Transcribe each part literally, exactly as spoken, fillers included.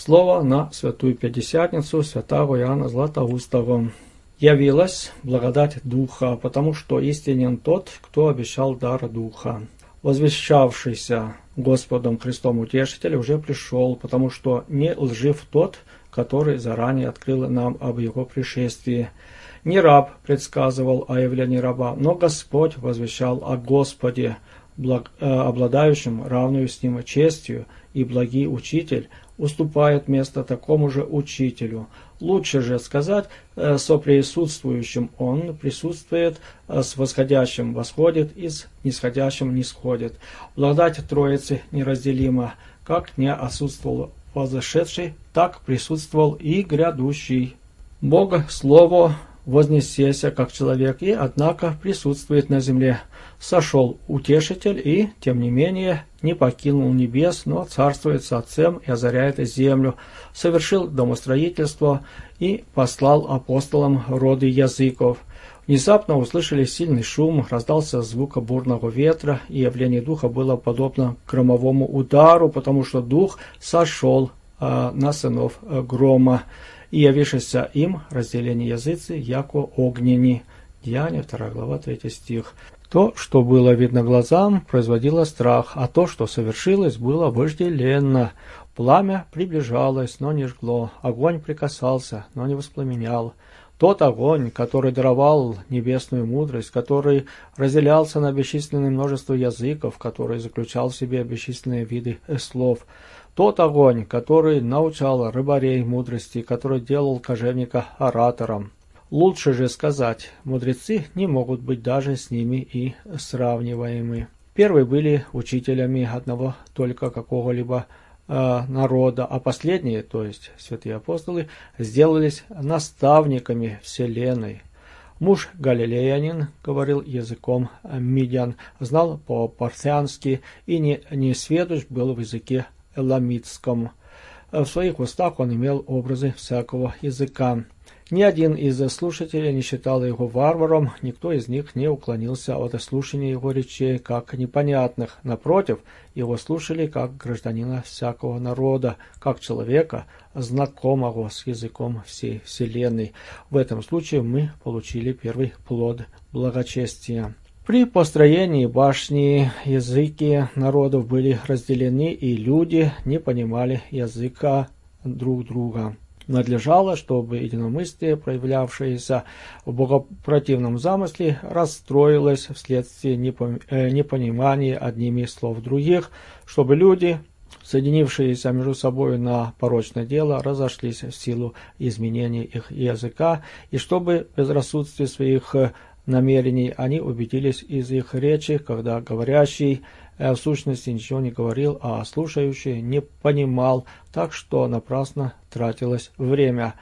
Слово на Святую Пятидесятницу святого Иоанна Златоустого. Явилась благодать Духа, потому что истинен тот, кто обещал дар Духа. Возвещавшийся Господом Христом Утешитель уже пришел, потому что не лжив тот, который заранее открыл нам об его пришествии. Не раб предсказывал о явлении раба, но Господь возвещал о Господе, благ, э, обладающем равную с ним честью, и благий учитель уступает место такому же учителю. Лучше же сказать, э, соприсутствующим он присутствует, э, с восходящим восходит и с нисходящим нисходит. Благодать Троицы неразделима, как не отсутствовал возошедший, так присутствовал и грядущий. Бог Слово вознесся как человек и, однако, присутствует на земле. Сошел Утешитель и, тем не менее, не покинул небес, но царствует с Отцем и озаряет землю, совершил домостроительство и послал апостолам роды языков. Внезапно услышали сильный шум, раздался звук бурного ветра, и явление Духа было подобно громовому удару, потому что Дух сошел а, на сынов грома. И явившися им разделение языцы, яко огнени. Деяния, вторая глава, третий стих. То, что было видно глазам, производило страх, а то, что совершилось, было вожделенно. Пламя приближалось, но не жгло, огонь прикасался, но не воспламенял. Тот огонь, который даровал небесную мудрость, который разделялся на бесчисленное множество языков, который заключал в себе бесчисленные виды слов. Тот огонь, который научал рыбарей мудрости, который делал кожевника оратором. Лучше же сказать, мудрецы не могут быть даже с ними и сравниваемы. Первые были учителями одного только какого-либо э, народа, а последние, то есть святые апостолы, сделались наставниками вселенной. Муж галилеянин, говорил языком мидян, знал по-парфянски и не, не сведущ был в языке эламитском. В своих устах он имел образы всякого языка. Ни один из слушателей не считал его варваром, никто из них не уклонился от слушания его речей как непонятных. Напротив, его слушали как гражданина всякого народа, как человека, знакомого с языком всей вселенной. В этом случае мы получили первый плод благочестия. При построении башни языки народов были разделены, и люди не понимали языка друг друга. Надлежало, чтобы единомыслие, проявлявшееся в богопротивном замысле, расстроилось вследствие непонимания одними слов других, чтобы люди, соединившиеся между собой на порочное дело, разошлись в силу изменения их языка, и чтобы в безрассудстве своих намерений они убедились из их речи, когда говорящий в сущности ничего не говорил, а слушающий не понимал, так что напрасно тратилось время.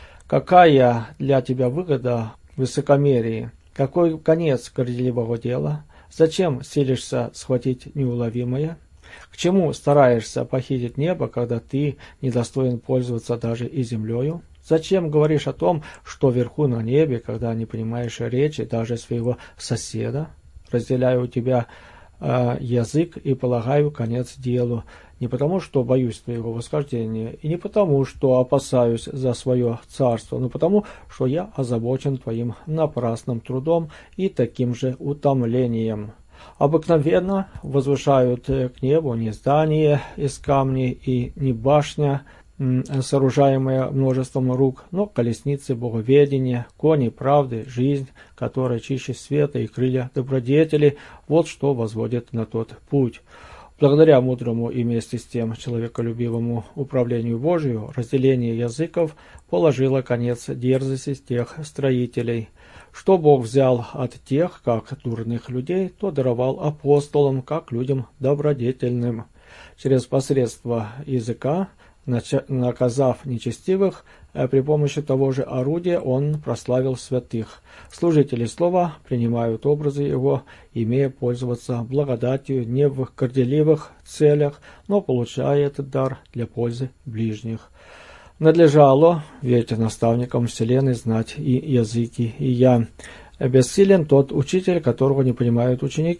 Какая для тебя выгода в высокомерии? Какой конец горделивого дела? Зачем силишься схватить неуловимое? К чему стараешься похитить небо, когда ты недостоин пользоваться даже и землею? Зачем говоришь о том, что вверху на небе, когда не понимаешь речи даже своего соседа? Разделяю у тебя э, язык и полагаю конец делу, не потому, что боюсь твоего восхождения, и не потому, что опасаюсь за свое царство, но потому, что я озабочен твоим напрасным трудом и таким же утомлением. Обыкновенно возвышают к небу не здание из камней и не башня, сооружаемая множеством рук, но колесницы боговедения, кони правды, жизнь, которая чище света и крылья добродетели, вот что возводит на тот путь. Благодаря мудрому и вместе с тем человеколюбивому управлению Божию, разделение языков положило конец дерзости тех строителей. Что Бог взял от тех, как дурных людей, то даровал апостолам, как людям добродетельным. Через посредство языка, наказав нечестивых, при помощи того же орудия он прославил святых. Служители слова принимают образы его, имея пользоваться благодатью не в горделивых целях, но получая этот дар для пользы ближних. Надлежало, ведь наставникам вселенной знать и языки, и я. Бессилен тот учитель, которого не понимают ученики.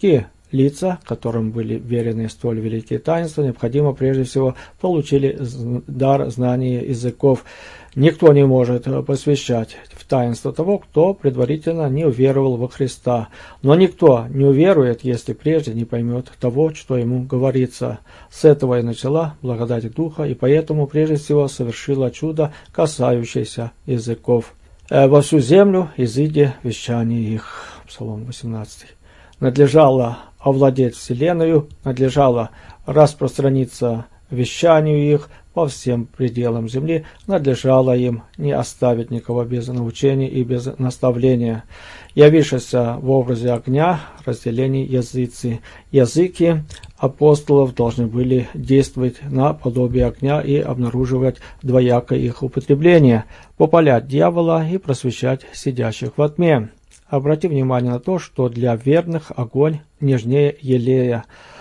Лица, которым были верены столь великие таинства, необходимо прежде всего получили дар знания языков. Никто не может посвящать в таинство того, кто предварительно не уверовал во Христа. Но никто не уверует, если прежде не поймет того, что ему говорится. С этого и начала благодать Духа, и поэтому прежде всего совершила чудо, касающееся языков. «Во всю землю изыди вещание их». Псалом восемнадцатый. Надлежало овладеть вселенную, надлежало распространиться вещанию их по всем пределам земли, надлежало им не оставить никого без научения и без наставления. Явившись в образе огня, разделений языцы. Языки апостолов должны были действовать на подобие огня и обнаруживать двоякое их употребление, попалять дьявола и просвещать сидящих во тьме. Обрати внимание на то, что для верных огонь нежнее елея.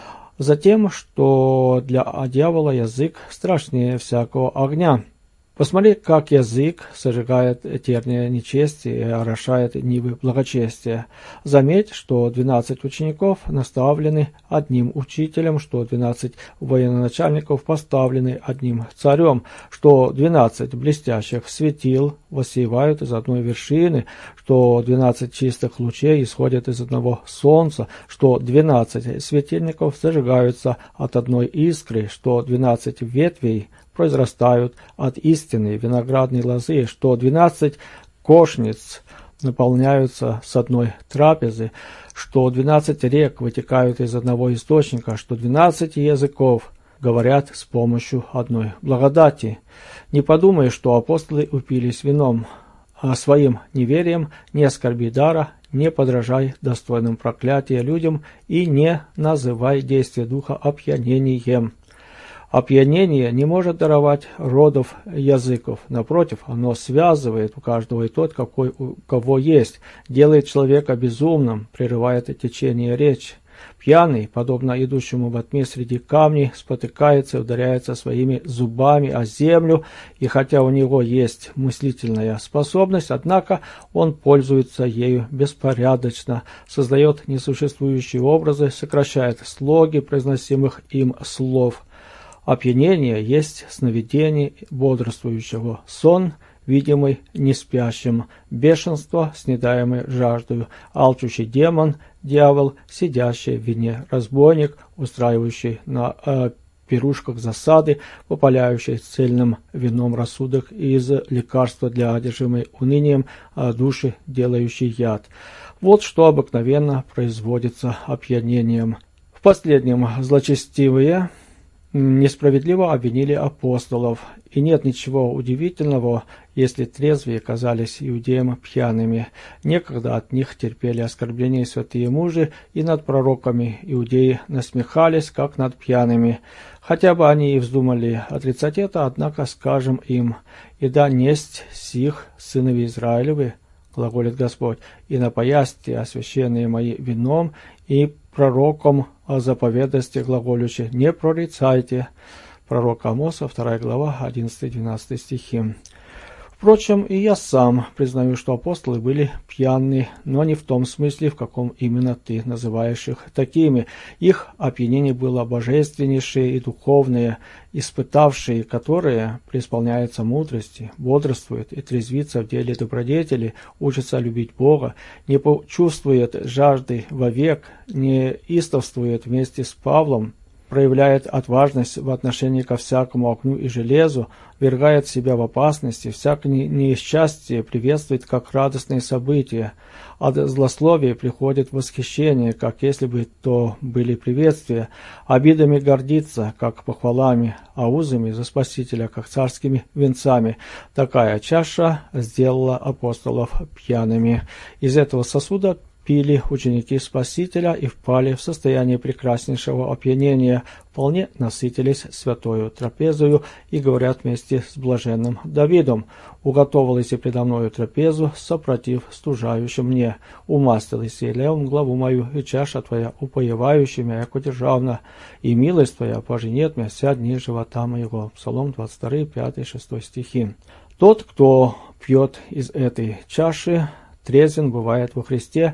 Затем, что для дьявола язык страшнее всякого огня. Посмотри, как язык сожигает терния нечестия и орошает нивы благочестия. Заметь, что двенадцать учеников наставлены одним учителем, что двенадцать военачальников поставлены одним царем, что двенадцать блестящих светил воссевают из одной вершины, что двенадцать чистых лучей исходят из одного солнца, что двенадцать светильников зажигаются от одной искры, что двенадцать ветвей произрастают от истины виноградной лозы, что двенадцать кошниц наполняются с одной трапезы, что двенадцать рек вытекают из одного источника, что двенадцать языков говорят с помощью одной благодати. Не подумай, что апостолы упились вином, а своим неверием не оскорби дара, не подражай достойным проклятия людям и не называй действие Духа опьянением. Опьянение не может даровать родов языков. Напротив, оно связывает у каждого и тот, какой у кого есть, делает человека безумным, прерывает течение речи. Пьяный, подобно идущему во тьме среди камней, спотыкается и ударяется своими зубами о землю, и хотя у него есть мыслительная способность, однако он пользуется ею беспорядочно, создает несуществующие образы, сокращает слоги произносимых им слов. Опьянение есть сновидение бодрствующего, сон, видимый неспящим, бешенство, снедаемое жаждою, алчущий демон, дьявол, сидящий в вине, разбойник, устраивающий на э, пирушках засады, попаляющий цельным вином рассудок из лекарства для одержимой унынием э, души, делающий яд. Вот что обыкновенно производится опьянением. В последнем злочестивые несправедливо обвинили апостолов, и нет ничего удивительного, если трезвые казались иудеям пьяными. Некогда от них терпели оскорбления святые мужи, и над пророками иудеи насмехались, как над пьяными. Хотя бы они и вздумали отрицать это, однако скажем им: «И да несть сих сынови Израилевы, глаголит Господь, и напоясте освященные мои вином, и пророком о заповедности глаголющих не прорицайте». Пророк Амоса, вторая глава, одиннадцатый-двенадцатый стихи. Впрочем, и я сам признаю, что апостолы были пьяны, но не в том смысле, в каком именно ты называешь их такими. Их опьянение было божественнейшее и духовное, испытавшие которые преисполняются мудрости, бодрствуют и трезвится в деле добродетели, учатся любить Бога, не почувствует жажды вовек, не истовствует вместе с Павлом, проявляет отважность в отношении ко всякому огню и железу, ввергает себя в опасности, всякое несчастье приветствует как радостные события. От злословия приходит восхищение, как если бы то были приветствия, обидами гордится, как похвалами, а узами за Спасителя, как царскими венцами. Такая чаша сделала апостолов пьяными. Из этого сосуда пили ученики Спасителя и впали в состояние прекраснейшего опьянения, вполне насытились святою трапезою и говорят вместе с блаженным Давидом: «Уготовилась и предо мною трапезу, сопротив стужающим мне. Умастилась и левом главу мою, и чаша твоя упоевающая меня, яко державна, и милость твоя поженет меня вся дни живота моего». Псалом двадцать два, пятый-шестой стихи. Тот, кто пьет из этой чаши, трезвен бывает во Христе,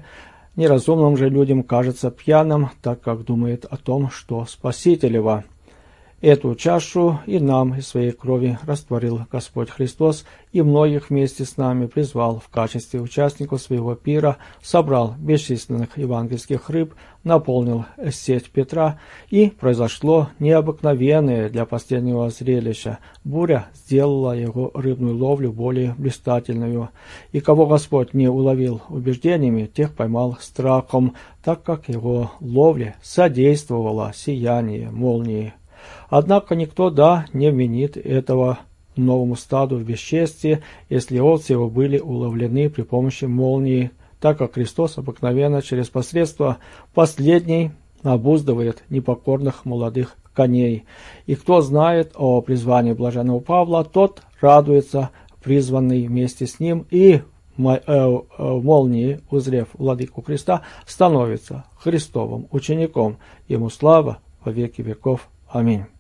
Неразумным же людям кажется пьяным, так как думает о том, что Спаситель его. Эту чашу и нам из своей крови растворил Господь Христос, и многих вместе с нами призвал в качестве участников своего пира, собрал бесчисленных евангельских рыб, наполнил сеть Петра, и произошло необыкновенное для последнего зрелища. Буря сделала его рыбную ловлю более блистательную, и кого Господь не уловил убеждениями, тех поймал страхом, так как его ловле содействовало сияние молнии. Однако никто, да, не вменит этого новому стаду в бесчестие, если овцы его были уловлены при помощи молнии, так как Христос обыкновенно через посредство последней обуздывает непокорных молодых коней. И кто знает о призвании блаженного Павла, тот радуется, призванный вместе с ним, и в молнии, узрев владыку Христа, становится Христовым учеником. Ему слава во веки веков. Аминь.